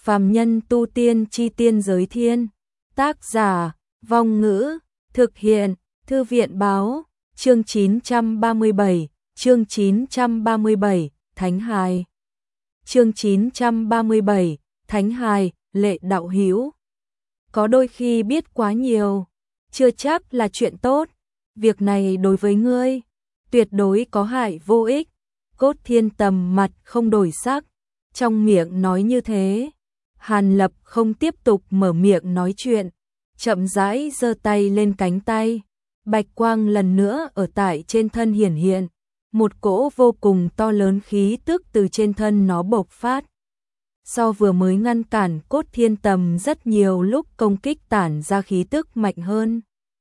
Phàm nhân tu tiên chi tiên giới thiên. Tác giả, Vong Ngữ, thực hiện, Thư viện báo, chương 937, chương 937, Thánh Hài. Chương 937, Thánh Hài, Lệ đạo hữu. Có đôi khi biết quá nhiều, chưa chắc là chuyện tốt, việc này đối với ngươi, tuyệt đối có hại vô ích. Cốt Thiên Tầm mặt không đổi sắc, trong miệng nói như thế. Hàn Lập không tiếp tục mở miệng nói chuyện, chậm rãi giơ tay lên cánh tay, bạch quang lần nữa ở tại trên thân hiển hiện, một cỗ vô cùng to lớn khí tức từ trên thân nó bộc phát. So vừa mới ngăn cản Cốt Thiên Tầm rất nhiều lúc công kích tản ra khí tức mạnh hơn,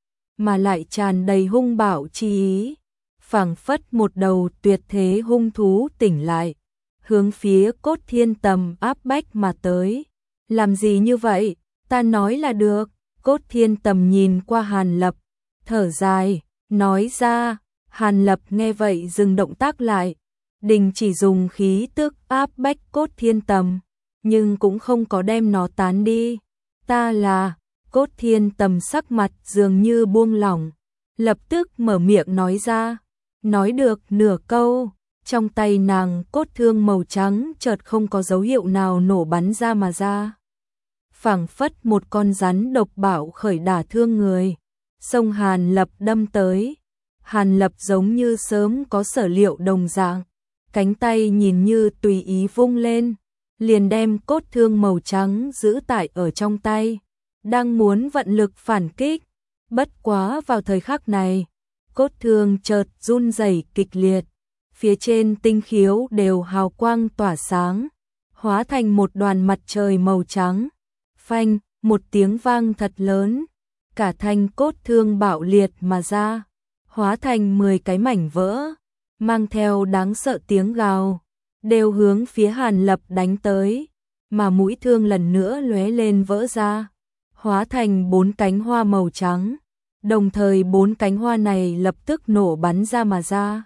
mà lại tràn đầy hung bạo chi ý, phảng phất một đầu tuyệt thế hung thú tỉnh lại, hướng phía Cốt Thiên Tầm áp bách mà tới. Làm gì như vậy, ta nói là được. Cốt Thiên Tầm nhìn qua Hàn Lập, thở dài, nói ra. Hàn Lập nghe vậy dừng động tác lại, đình chỉ dùng khí tức áp bách Cốt Thiên Tầm, nhưng cũng không có đem nó tán đi. Ta là. Cốt Thiên Tầm sắc mặt dường như buông lỏng, lập tức mở miệng nói ra. Nói được nửa câu, trong tay nàng cốt thương màu trắng chợt không có dấu hiệu nào nổ bắn ra mà ra. Phảng phất một con rắn độc bạo khởi đả thương người, xông Hàn Lập đâm tới. Hàn Lập giống như sớm có sở liệu đồng dạng, cánh tay nhìn như tùy ý vung lên, liền đem cốt thương màu trắng giữ tại ở trong tay, đang muốn vận lực phản kích. Bất quá vào thời khắc này, cốt thương chợt run rẩy kịch liệt, phía trên tinh khiếu đều hào quang tỏa sáng, hóa thành một đoàn mặt trời màu trắng. Phanh, một tiếng vang thật lớn, cả thanh cốt thương bạo liệt mà ra, hóa thành 10 cái mảnh vỡ, mang theo đáng sợ tiếng gào, đều hướng phía Hàn Lập đánh tới, mà mũi thương lần nữa lóe lên vỡ ra, hóa thành 4 cánh hoa màu trắng, đồng thời 4 cánh hoa này lập tức nổ bắn ra mà ra,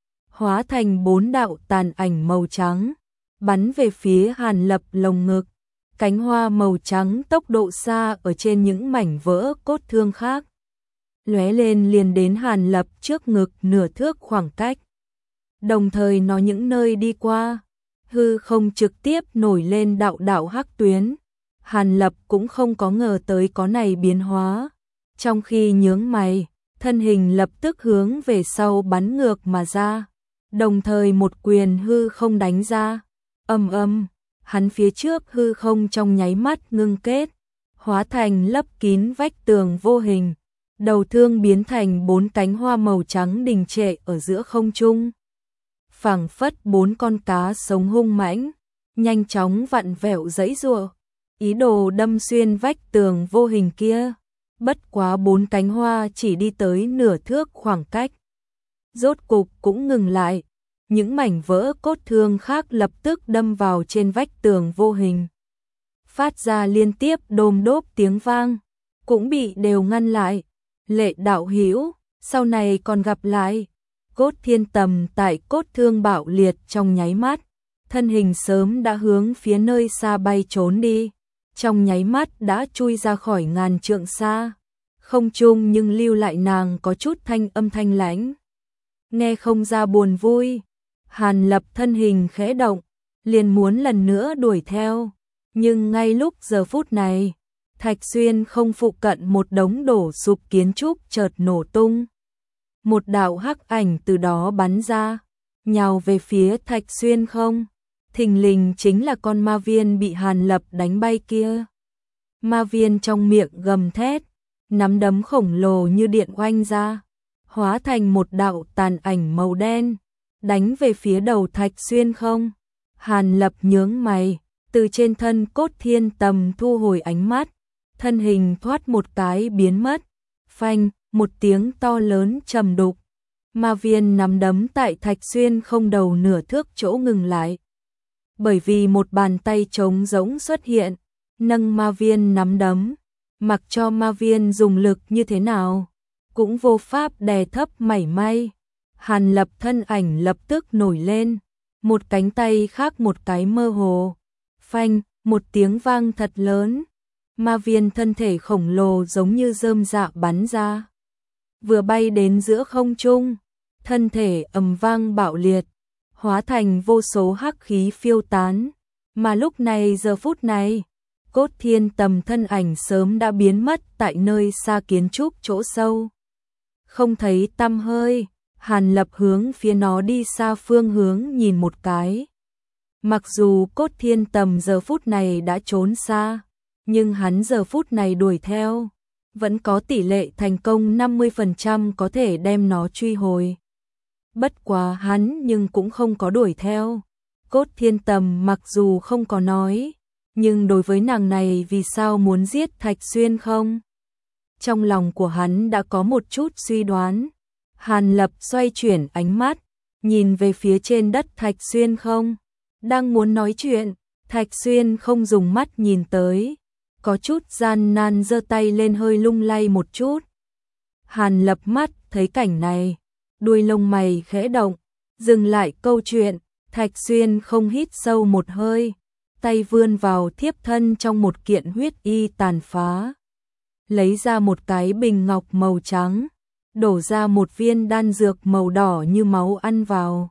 hóa thành 4 đạo tàn ảnh màu trắng, bắn về phía Hàn Lập lồng ngực. Cánh hoa màu trắng tốc độ xa ở trên những mảnh vỡ cốt thương khác, lóe lên liền đến Hàn Lập trước ngực nửa thước khoảng cách. Đồng thời nó những nơi đi qua, hư không trực tiếp nổi lên đạo đạo hắc tuyến. Hàn Lập cũng không có ngờ tới có này biến hóa. Trong khi nhướng mày, thân hình lập tức hướng về sau bắn ngược mà ra. Đồng thời một quyền hư không đánh ra. Ầm ầm. Hắn phía trước hư không trong nháy mắt ngưng kết, hóa thành lấp kín vách tường vô hình, đầu thương biến thành 4 cánh hoa màu trắng đình trệ ở giữa không trung. Phảng phất 4 con cá sống hung mãnh, nhanh chóng vặn vẹo giãy giụa, ý đồ đâm xuyên vách tường vô hình kia. Bất quá 4 cánh hoa chỉ đi tới nửa thước khoảng cách, rốt cục cũng ngừng lại. Những mảnh vỡ cốt thương khác lập tức đâm vào trên vách tường vô hình, phát ra liên tiếp đôm đốp tiếng vang, cũng bị đều ngăn lại. Lệ đạo hữu, sau này còn gặp lại. Cốt Thiên Tầm tại cốt thương bạo liệt trong nháy mắt, thân hình sớm đã hướng phía nơi xa bay trốn đi, trong nháy mắt đã chui ra khỏi ngàn trượng xa. Không trung nhưng lưu lại nàng có chút thanh âm thanh lãnh, nghe không ra buồn vui. Hàn Lập thân hình khẽ động, liền muốn lần nữa đuổi theo, nhưng ngay lúc giờ phút này, Thạch Xuyên không phụ cận một đống đổ sụp kiến trúc chợt nổ tung. Một đạo hắc ảnh từ đó bắn ra, nhào về phía Thạch Xuyên không. Thình lình chính là con ma viên bị Hàn Lập đánh bay kia. Ma viên trong miệng gầm thét, nắm đấm khổng lồ như điện oanh ra, hóa thành một đạo tàn ảnh màu đen, đánh về phía đầu Thạch Xuyên không. Hàn Lập nhướng mày, từ trên thân Cốt Thiên Tầm thu hồi ánh mắt, thân hình thoát một cái biến mất. Phanh, một tiếng to lớn trầm đục, ma viên nắm đấm tại Thạch Xuyên không đầu nửa thước chỗ ngừng lại. Bởi vì một bàn tay trống rỗng xuất hiện, nâng ma viên nắm đấm, mặc cho ma viên dùng lực như thế nào, cũng vô pháp đè thấp mảy may. Hàn Lập thân ảnh lập tức nổi lên, một cánh tay khác một cái mơ hồ. Phanh, một tiếng vang thật lớn, ma viên thân thể khổng lồ giống như rơm rạ bắn ra. Vừa bay đến giữa không trung, thân thể ầm vang bạo liệt, hóa thành vô số hắc khí phiêu tán, mà lúc này giờ phút này, Cốt Thiên Tầm thân ảnh sớm đã biến mất tại nơi xa kiến trúc chỗ sâu. Không thấy tăm hơi, Hàn Lập hướng phía nó đi xa phương hướng nhìn một cái. Mặc dù Cốt Thiên Tầm giờ phút này đã trốn xa, nhưng hắn giờ phút này đuổi theo, vẫn có tỷ lệ thành công 50% có thể đem nó truy hồi. Bất quá hắn nhưng cũng không có đuổi theo. Cốt Thiên Tầm mặc dù không có nói, nhưng đối với nàng này vì sao muốn giết Thạch Xuyên không? Trong lòng của hắn đã có một chút suy đoán. Hàn Lập xoay chuyển ánh mắt, nhìn về phía trên đất Thạch Xuyên không? Đang muốn nói chuyện, Thạch Xuyên không dùng mắt nhìn tới, có chút gian nan giơ tay lên hơi lung lay một chút. Hàn Lập mắt thấy cảnh này, đuôi lông mày khẽ động, dừng lại câu chuyện, Thạch Xuyên không hít sâu một hơi, tay vươn vào thiếp thân trong một kiện huyết y tàn phá. Lấy ra một cái bình ngọc màu trắng, đổ ra một viên đan dược màu đỏ như máu ăn vào.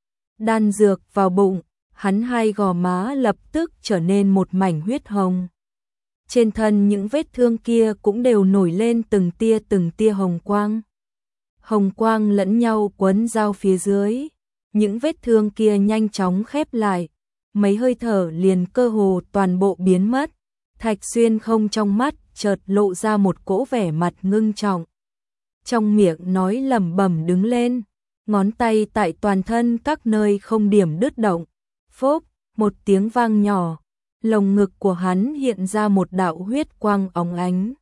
Đan dược vào bụng, hắn hai gò má lập tức trở nên một mảnh huyết hồng. Trên thân những vết thương kia cũng đều nổi lên từng tia hồng quang. Hồng quang lẫn nhau quấn giao phía dưới, những vết thương kia nhanh chóng khép lại, mấy hơi thở liền cơ hồ toàn bộ biến mất. Thạch Xuyên không trong mắt chợt lộ ra một cỗ vẻ mặt ngưng trọng. Trong miệng nói lẩm bẩm đứng lên, ngón tay tại toàn thân các nơi không điểm đứt động. Phốp, một tiếng vang nhỏ, lồng ngực của hắn hiện ra một đạo huyết quang óng ánh.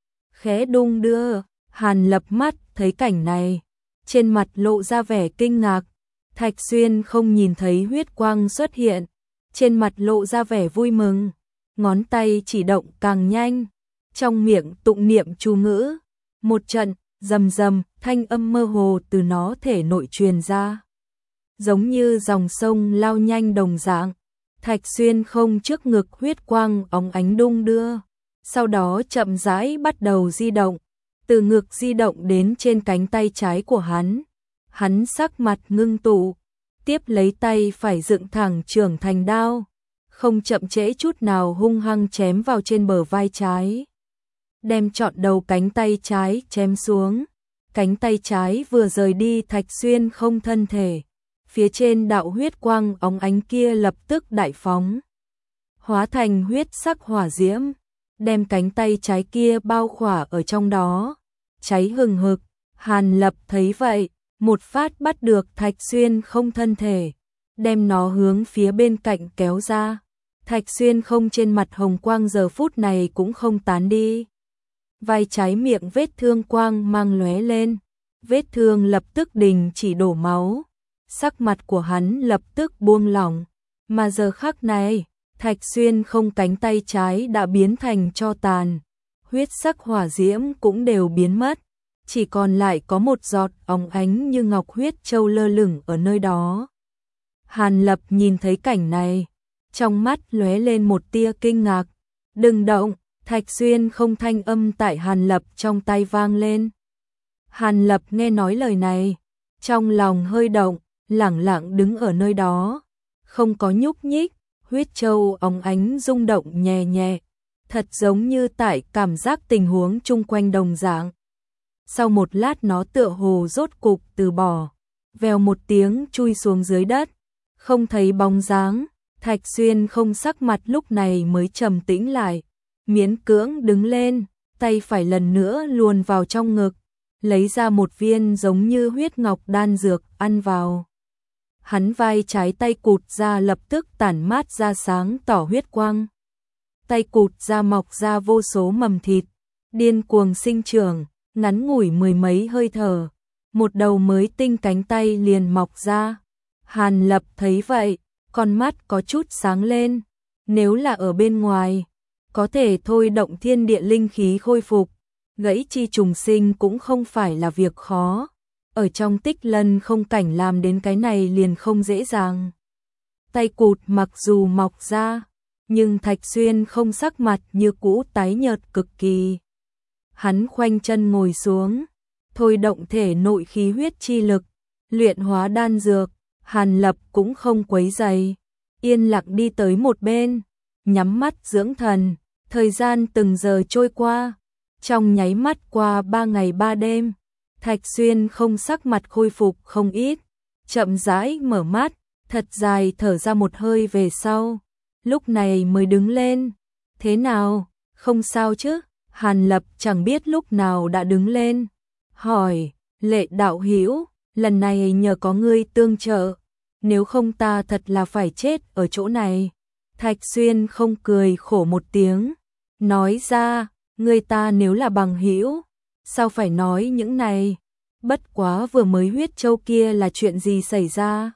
Khẽ đung đưa, Hàn Lập mắt thấy cảnh này, trên mặt lộ ra vẻ kinh ngạc. Thạch Xuyên không nhìn thấy huyết quang xuất hiện, trên mặt lộ ra vẻ vui mừng, ngón tay chỉ động càng nhanh, trong miệng tụng niệm chú ngữ, một trận rầm rầm, thanh âm mơ hồ từ nó thể nội truyền ra, giống như dòng sông lao nhanh đồng dạng. Thạch Xuyên không trước ngực huyết quang óng ánh đung đưa, sau đó chậm rãi bắt đầu di động, từ ngực di động đến trên cánh tay trái của hắn. Hắn sắc mặt ngưng tụ, tiếp lấy tay phải dựng thẳng trưởng thành đao, không chậm trễ chút nào hung hăng chém vào trên bờ vai trái, đem trọn đầu cánh tay trái chém xuống. Cánh tay trái vừa rời đi Thạch Xuyên không thân thể, phía trên đạo huyết quang óng ánh kia lập tức đại phóng, hóa thành huyết sắc hỏa diễm, đem cánh tay trái kia bao khỏa ở trong đó, cháy hừng hực. Hàn Lập thấy vậy, một phát bắt được Thạch Xuyên không thân thể, đem nó hướng phía bên cạnh kéo ra. Thạch Xuyên không trên mặt hồng quang giờ phút này cũng không tán đi. Vai trái miệng vết thương quang mang lóe lên, vết thương lập tức đình chỉ đổ máu, sắc mặt của hắn lập tức buông lỏng, mà giờ khắc này, Thạch Xuyên không cánh tay trái đã biến thành tro tàn, huyết sắc hỏa diễm cũng đều biến mất, chỉ còn lại có một giọt óng ánh như ngọc huyết châu lơ lửng ở nơi đó. Hàn Lập nhìn thấy cảnh này, trong mắt lóe lên một tia kinh ngạc. Đừng động, Thạch Xuyên không thanh âm tại Hàn Lập trong tai vang lên. Hàn Lập nghe nói lời này, trong lòng hơi động, lẳng lặng đứng ở nơi đó, không có nhúc nhích, huyết châu óng ánh rung động nhẹ nhẹ, thật giống như tại cảm giác tình huống chung quanh đồng dạng. Sau một lát nó tựa hồ rốt cục từ bỏ, vèo một tiếng chui xuống dưới đất, không thấy bóng dáng. Thạch Xuyên không sắc mặt lúc này mới trầm tĩnh lại, miễn cưỡng đứng lên, tay phải lần nữa luồn vào trong ngực, lấy ra một viên giống như huyết ngọc đan dược ăn vào. Hắn vai trái tay cụt ra lập tức tản mát ra sáng tỏ huyết quang. Tay cụt ra mọc ra vô số mầm thịt, điên cuồng sinh trưởng, ngắn ngủi mười mấy hơi thở, một đầu mới tinh cánh tay liền mọc ra. Hàn Lập thấy vậy, con mắt có chút sáng lên, nếu là ở bên ngoài, có thể thôi động thiên địa linh khí khôi phục, gãy chi trùng sinh cũng không phải là việc khó. Ở trong Tích Lân không cảnh làm đến cái này liền không dễ dàng. Tay cụt mặc dù mọc ra, Nhưng Thạch Xuyên không, sắc mặt như cũ tái nhợt cực kỳ. Hắn khoanh chân ngồi xuống, thôi động thể nội khí huyết chi lực, luyện hóa đan dược. Hàn Lập cũng không quấy rầy, yên lặng đi tới một bên, nhắm mắt dưỡng thần. Thời gian từng giờ trôi qua, trong nháy mắt qua 3 ngày 3 đêm, Thạch Xuyên không, sắc mặt khôi phục không ít, chậm rãi mở mắt, thật dài thở ra một hơi về sau, lúc này mới đứng lên. Thế nào, không sao chứ? Hàn Lập chẳng biết lúc nào đã đứng lên, hỏi, Lệ đạo hữu, lần này nhờ có ngươi tương trợ, nếu không ta thật là phải chết ở chỗ này. Thạch Xuyên không, cười khổ một tiếng, nói ra, người ta nếu là bằng hữu, sao phải nói những này? Bất quá vừa mới huyết châu kia là chuyện gì xảy ra?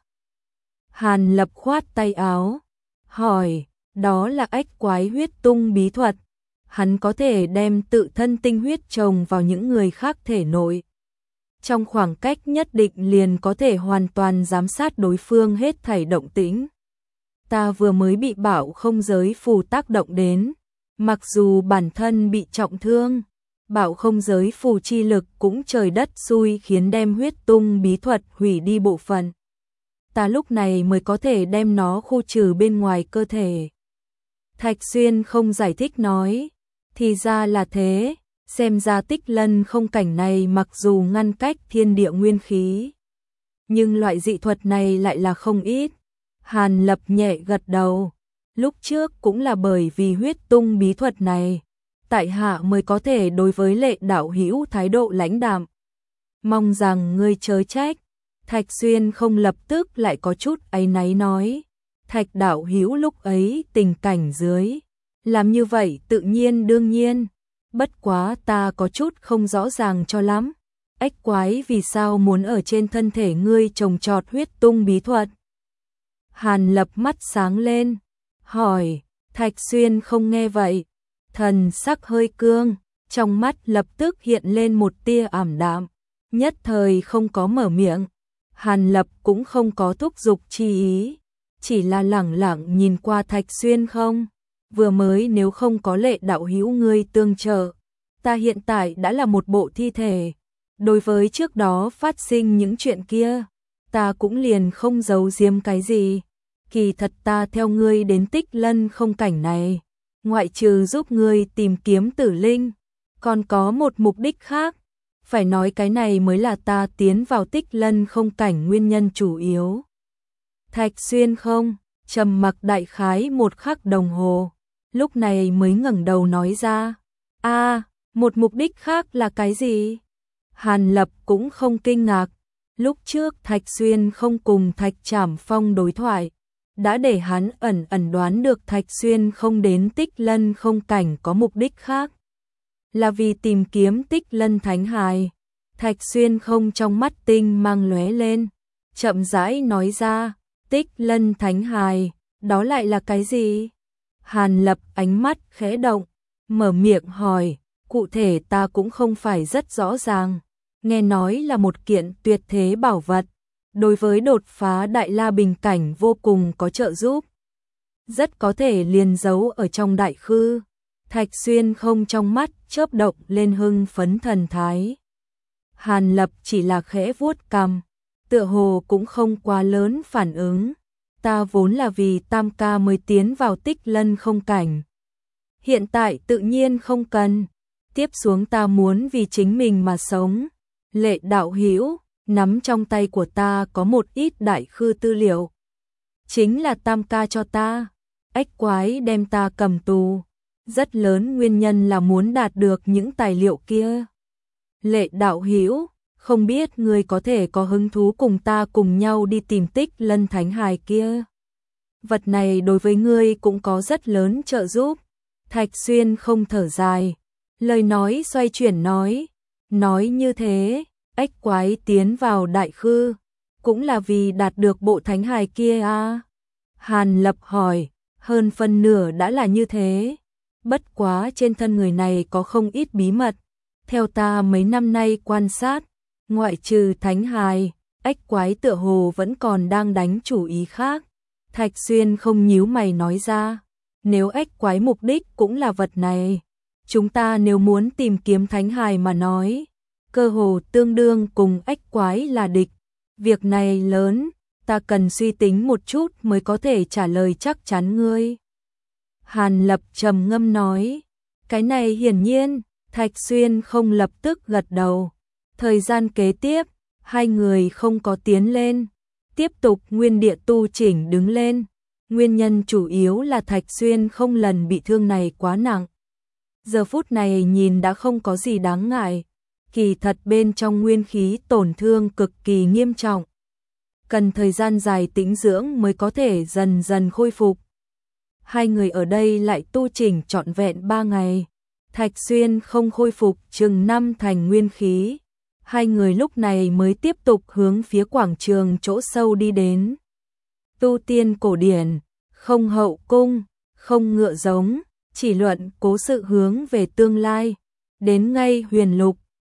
Hàn Lập khoát tay áo, hỏi, đó là ách quái huyết tung bí thuật. Hắn có thể đem tự thân tinh huyết trồng vào những người khác thể nội. Trong khoảng cách nhất định liền có thể hoàn toàn giám sát đối phương hết thảy động tĩnh. Ta vừa mới bị Bảo Không giới phù tác động đến, mặc dù bản thân bị trọng thương, Bảo Không giới phù chi lực cũng trời đất xui khiến đem huyết tung bí thuật hủy đi bộ phận. Ta lúc này mới có thể đem nó khu trừ bên ngoài cơ thể. Thạch Xuyên không, giải thích nói, thì ra là thế, xem ra Tích Lân không cảnh này mặc dù ngăn cách thiên địa nguyên khí, nhưng loại dị thuật này lại là không ít. Hàn Lập nhẹ gật đầu, lúc trước cũng là bởi vì huyết tung bí thuật này, tại hạ mới có thể đối với Lệ đạo hữu thái độ lãnh đạm. Mong rằng ngươi chớ trách. Thạch Xuyên không, lập tức lại có chút áy náy nói, Thạch đạo hữu lúc ấy tình cảnh dưới, làm như vậy tự nhiên đương nhiên, bất quá ta có chút không rõ ràng cho lắm. Ách quái vì sao muốn ở trên thân thể ngươi trồng trọt huyết tung bí thuật? Hàn Lập mắt sáng lên, hỏi. Thạch Xuyên không, nghe vậy, thần sắc hơi cương, trong mắt lập tức hiện lên một tia ảm đạm, nhất thời không có mở miệng. Hàn Lập cũng không có thúc giục chi ý, chỉ là lẳng lặng nhìn qua Thạch Xuyên không, vừa mới nếu không có Lệ đạo hữu ngươi tương trợ, ta hiện tại đã là một bộ thi thể. Đối với trước đó phát sinh những chuyện kia, ta cũng liền không giấu giếm cái gì. Kỳ thật ta theo ngươi đến Tích Lân không cảnh này, ngoại trừ giúp ngươi tìm kiếm tử linh, còn có một mục đích khác. Phải nói cái này mới là ta tiến vào Tích Lân không cảnh nguyên nhân chủ yếu. Thạch Xuyên không, trầm mặc đại khái một khắc đồng hồ, lúc này mới ngẩng đầu nói ra, một mục đích khác là cái gì? Hàn Lập cũng không kinh ngạc, lúc trước Thạch Xuyên không cùng Thạch Trảm Phong đối thoại, đã để hắn ẩn ẩn đoán được Thạch Xuyên không đến Tích Lân không cảnh có mục đích khác, là vì tìm kiếm Tích Lân Thánh Hài. Thạch Xuyên không, trong mắt tinh mang lóe lên, chậm rãi nói ra, Tích Lân Thánh Hài, đó lại là cái gì? Hàn Lập ánh mắt khẽ động, mở miệng hỏi, cụ thể ta cũng không phải rất rõ ràng, nghe nói là một kiện tuyệt thế bảo vật, đối với đột phá đại la bình cảnh vô cùng có trợ giúp, rất có thể liền giấu ở trong đại khư. Thạch Xuyên không, trong mắt chớp động lên hưng phấn thần thái. Hàn Lập chỉ là khẽ vuốt cằm, tựa hồ cũng không quá lớn phản ứng. Ta vốn là vì Tam ca mới tiến vào Tích Lân không cảnh, hiện tại tự nhiên không cần. Tiếp xuống ta muốn vì chính mình mà sống. Lệ đạo hữu, nắm trong tay của ta có một ít đại khư tư liệu, chính là Tam ca cho ta. Ách quái đem ta cầm tù, rất lớn nguyên nhân là muốn đạt được những tài liệu kia. Lệ đạo hữu, không biết ngươi có thể có hứng thú cùng ta cùng nhau đi tìm Tích Lân Thánh Hài kia. Vật này đối với ngươi cũng có rất lớn trợ giúp. Thạch Xuyên không, thở dài, lời nói xoay chuyển nói như thế, ách quái tiến vào đại khư, cũng là vì đạt được bộ thánh hài kia à? Hàn Lập hỏi, hơn phân nửa đã là như thế, bất quá trên thân người này có không ít bí mật, theo ta mấy năm nay quan sát, ngoại trừ thánh hài, ách quái tựa hồ vẫn còn đang đánh chủ ý khác. Thạch Xuyên không nhíu mày nói ra, nếu ếch quái mục đích cũng là vật này, chúng ta nếu muốn tìm kiếm thánh hài mà nói, cơ hồ tương đương cùng ếch quái là địch. Việc này lớn, ta cần suy tính một chút mới có thể trả lời chắc chắn ngươi. Hàn Lập trầm ngâm nói, cái này hiển nhiên, Thạch Xuyên không lập tức gật đầu. Thời gian kế tiếp, hai người không có tiến lên, tiếp tục nguyên địa tu chỉnh đứng lên. Nguyên nhân chủ yếu là Thạch Xuyên không lần bị thương này quá nặng. Giờ phút này nhìn đã không có gì đáng ngại, kỳ thật bên trong nguyên khí tổn thương cực kỳ nghiêm trọng. Cần thời gian dài tĩnh dưỡng mới có thể dần dần khôi phục. Hai người ở đây lại tu chỉnh trọn vẹn 3 ngày. Thạch Xuyên không khôi phục chừng 5 thành nguyên khí. Hai người lúc này mới tiếp tục hướng phía quảng trường chỗ sâu đi đến. Tu tiên cổ điển, không hậu cung, không ngựa giống, chỉ luận cố sự hướng về tương lai. Đến ngay huyền lục,